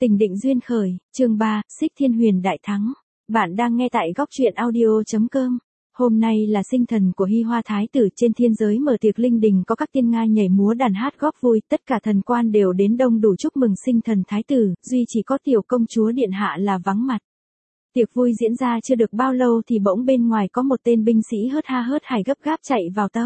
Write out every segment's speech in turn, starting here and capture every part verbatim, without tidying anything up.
Tình định duyên khởi, chương ba, Xích Thiên Huyền đại thắng. Bạn đang nghe tại góc truyện audio chấm com. Hôm nay là sinh thần của Hy Hoa Thái tử, trên thiên giới mở tiệc linh đình có các tiên nga nhảy múa đàn hát góp vui, tất cả thần quan đều đến đông đủ chúc mừng sinh thần thái tử, duy chỉ có tiểu công chúa điện hạ là vắng mặt. Tiệc vui diễn ra chưa được bao lâu thì bỗng bên ngoài có một tên binh sĩ hớt ha hớt hải gấp gáp chạy vào tâu.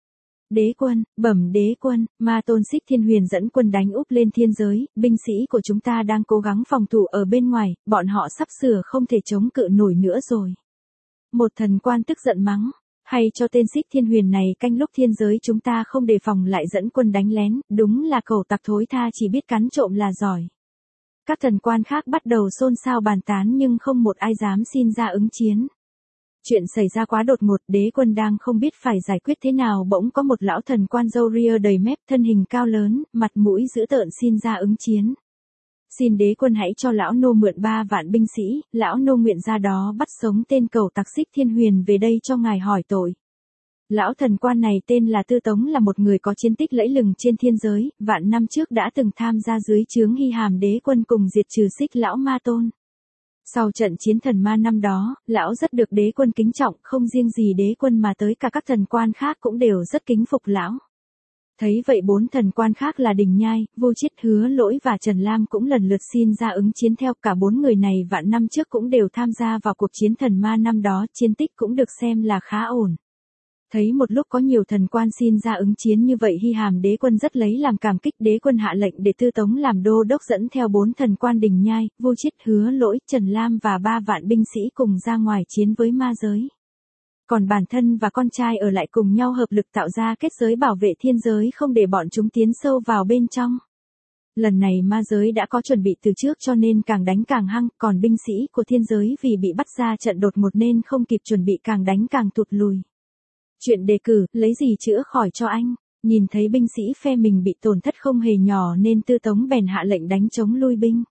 Đế quân, bẩm đế quân, Ma Tôn Xích Thiên Huyền dẫn quân đánh úp lên thiên giới, binh sĩ của chúng ta đang cố gắng phòng thủ ở bên ngoài, bọn họ sắp sửa không thể chống cự nổi nữa rồi. Một thần quan tức giận mắng, hay cho tên Xích Thiên Huyền này canh lúc thiên giới chúng ta không đề phòng lại dẫn quân đánh lén, đúng là cẩu tặc thối tha chỉ biết cắn trộm là giỏi. Các thần quan khác bắt đầu xôn xao bàn tán nhưng không một ai dám xin ra ứng chiến. Chuyện xảy ra quá đột ngột, đế quân đang không biết phải giải quyết thế nào bỗng có một lão thần quan râu ria đầy mép, thân hình cao lớn, mặt mũi dữ tợn xin ra ứng chiến. Xin đế quân hãy cho lão nô mượn ba vạn binh sĩ, lão nô nguyện ra đó bắt sống tên cẩu tặc Xích Thiên Huyền về đây cho ngài hỏi tội. Lão thần quan này tên là Tư Tống, là một người có chiến tích lẫy lừng trên thiên giới, vạn năm trước đã từng tham gia dưới trướng Hy Hàm đế quân cùng diệt trừ Xích lão Ma Tôn. Sau trận chiến thần ma năm đó, lão rất được đế quân kính trọng, không riêng gì đế quân mà tới cả các thần quan khác cũng đều rất kính phục lão. Thấy vậy bốn thần quan khác là Đình Nhai, Vô Chiết, Hứa Lỗi và Trần Lam cũng lần lượt xin ra ứng chiến theo, cả bốn người này vạn năm trước cũng đều tham gia vào cuộc chiến thần ma năm đó, chiến tích cũng được xem là khá ổn. Thấy một lúc có nhiều thần quan xin ra ứng chiến như vậy, Hy Hàm đế quân rất lấy làm cảm kích, đế quân hạ lệnh để Tư Tống làm đô đốc dẫn theo bốn thần quan Đình Nhai, Vô Chiết, Hứa Lỗi, Trần Lam và ba vạn binh sĩ cùng ra ngoài chiến với ma giới. Còn bản thân và con trai ở lại cùng nhau hợp lực tạo ra kết giới bảo vệ thiên giới không để bọn chúng tiến sâu vào bên trong. Lần này ma giới đã có chuẩn bị từ trước cho nên càng đánh càng hăng, còn binh sĩ của thiên giới vì bị bắt ra trận đột ngột nên không kịp chuẩn bị càng đánh càng tụt lùi. Chuyện đề cử, lấy gì chữa khỏi cho anh, nhìn thấy binh sĩ phe mình bị tổn thất không hề nhỏ nên Tư Tống bèn hạ lệnh đánh chống lui binh.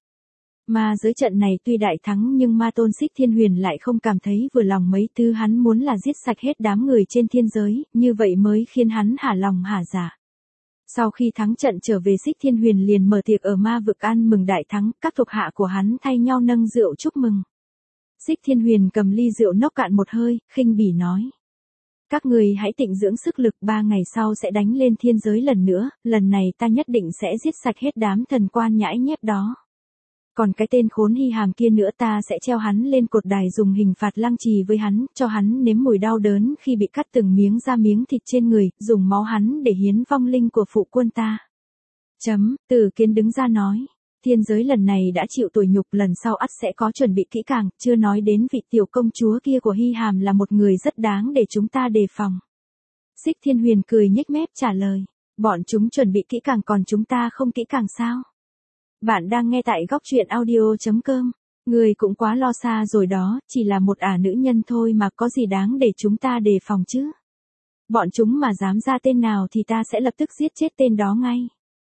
Mà dưới trận này tuy đại thắng nhưng Ma Tôn Xích Thiên Huyền lại không cảm thấy vừa lòng mấy thứ hắn muốn là giết sạch hết đám người trên thiên giới, như vậy mới khiến hắn hả lòng hả dạ. Sau khi thắng trận trở về, Xích Thiên Huyền liền mở tiệc ở ma vực ăn mừng đại thắng, các thuộc hạ của hắn thay nhau nâng rượu chúc mừng. Xích Thiên Huyền cầm ly rượu nốc cạn một hơi, khinh bỉ nói. Các người hãy tịnh dưỡng sức lực, ba ngày sau sẽ đánh lên thiên giới lần nữa, lần này ta nhất định sẽ giết sạch hết đám thần quan nhãi nhép đó. Còn cái tên khốn Hy Hàm kia nữa, ta sẽ treo hắn lên cột đài dùng hình phạt lăng trì với hắn, cho hắn nếm mùi đau đớn khi bị cắt từng miếng da miếng thịt trên người, dùng máu hắn để hiến vong linh của phụ quân ta. Chấm, Từ Kiến đứng ra nói. Thiên giới lần này đã chịu tủi nhục, lần sau ắt sẽ có chuẩn bị kỹ càng, chưa nói đến vị tiểu công chúa kia của Hy Hàm là một người rất đáng để chúng ta đề phòng. Xích Thiên Huyền cười nhếch mép trả lời, bọn chúng chuẩn bị kỹ càng còn chúng ta không kỹ càng sao? Bạn đang nghe tại góc truyện audio chấm com, người cũng quá lo xa rồi đó, chỉ là một ả nữ nhân thôi mà có gì đáng để chúng ta đề phòng chứ? Bọn chúng mà dám ra tên nào thì ta sẽ lập tức giết chết tên đó ngay.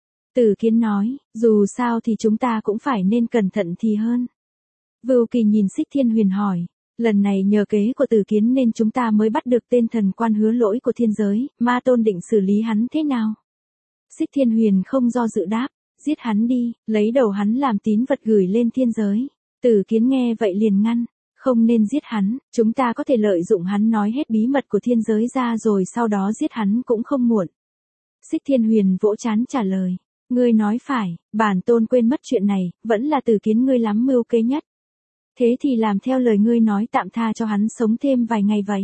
Từ Kiến nói, dù sao thì chúng ta cũng phải nên cẩn thận thì hơn. Vưu Kỳ nhìn Xích Thiên Huyền hỏi, lần này nhờ kế của Từ Kiến nên chúng ta mới bắt được tên thần quan Hứa Lỗi của thiên giới, Ma Tôn định xử lý hắn thế nào? Xích Thiên Huyền không do dự đáp, giết hắn đi, lấy đầu hắn làm tín vật gửi lên thiên giới. Từ Kiến nghe vậy liền ngăn, không nên giết hắn, chúng ta có thể lợi dụng hắn nói hết bí mật của thiên giới ra rồi sau đó giết hắn cũng không muộn. Xích Thiên Huyền vỗ trán trả lời. Ngươi nói phải, bản tôn quên mất chuyện này, vẫn là Từ Kiến ngươi lắm mưu kế nhất. Thế thì làm theo lời ngươi nói, tạm tha cho hắn sống thêm vài ngày vậy.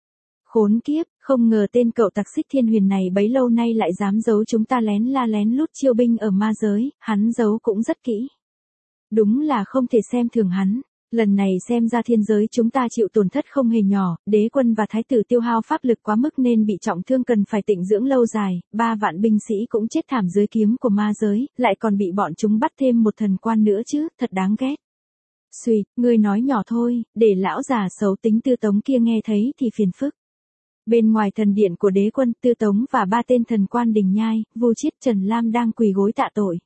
Khốn kiếp, không ngờ tên cậu tặc Xích Thiên Huyền này bấy lâu nay lại dám giấu chúng ta lén la lén lút chiêu binh ở ma giới, hắn giấu cũng rất kỹ. Đúng là không thể xem thường hắn. Lần này xem ra thiên giới chúng ta chịu tổn thất không hề nhỏ, đế quân và thái tử tiêu hao pháp lực quá mức nên bị trọng thương cần phải tịnh dưỡng lâu dài, ba vạn binh sĩ cũng chết thảm dưới kiếm của ma giới, lại còn bị bọn chúng bắt thêm một thần quan nữa chứ, thật đáng ghét. Xùi, ngươi nói nhỏ thôi, để lão già xấu tính Tư Tống kia nghe thấy thì phiền phức. Bên ngoài thần điện của đế quân, Tư Tống và ba tên thần quan Đình Nhai, Vô Chiết, Trần Lam đang quỳ gối tạ tội.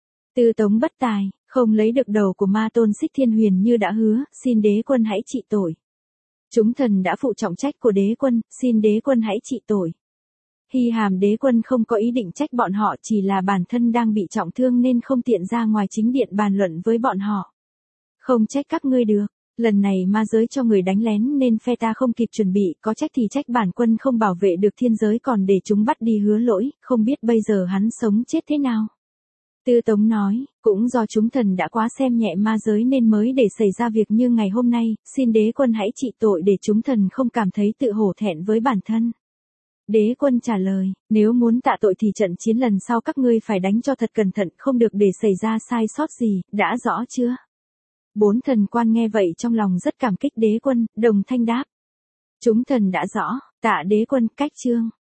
Tư Tống bất tài, không lấy được đầu của Ma Tôn Xích Thiên Huyền như đã hứa, xin đế quân hãy trị tội. Chúng thần đã phụ trọng trách của đế quân, xin đế quân hãy trị tội. Hy Hàm đế quân không có ý định trách bọn họ, chỉ là bản thân đang bị trọng thương nên không tiện ra ngoài chính điện bàn luận với bọn họ. Không trách các ngươi được, lần này ma giới cho người đánh lén nên phe ta không kịp chuẩn bị, có trách thì trách bản quân không bảo vệ được thiên giới còn để chúng bắt đi Hứa Lỗi, không biết bây giờ hắn sống chết thế nào. Tư Tống nói, cũng do chúng thần đã quá xem nhẹ ma giới nên mới để xảy ra việc như ngày hôm nay, xin đế quân hãy trị tội để chúng thần không cảm thấy tự hổ thẹn với bản thân. Đế quân trả lời, nếu muốn tạ tội thì trận chiến lần sau các ngươi phải đánh cho thật cẩn thận, không được để xảy ra sai sót gì, đã rõ chưa? Bốn thần quan nghe vậy trong lòng rất cảm kích đế quân, đồng thanh đáp. Chúng thần đã rõ, tạ đế quân, cách chương.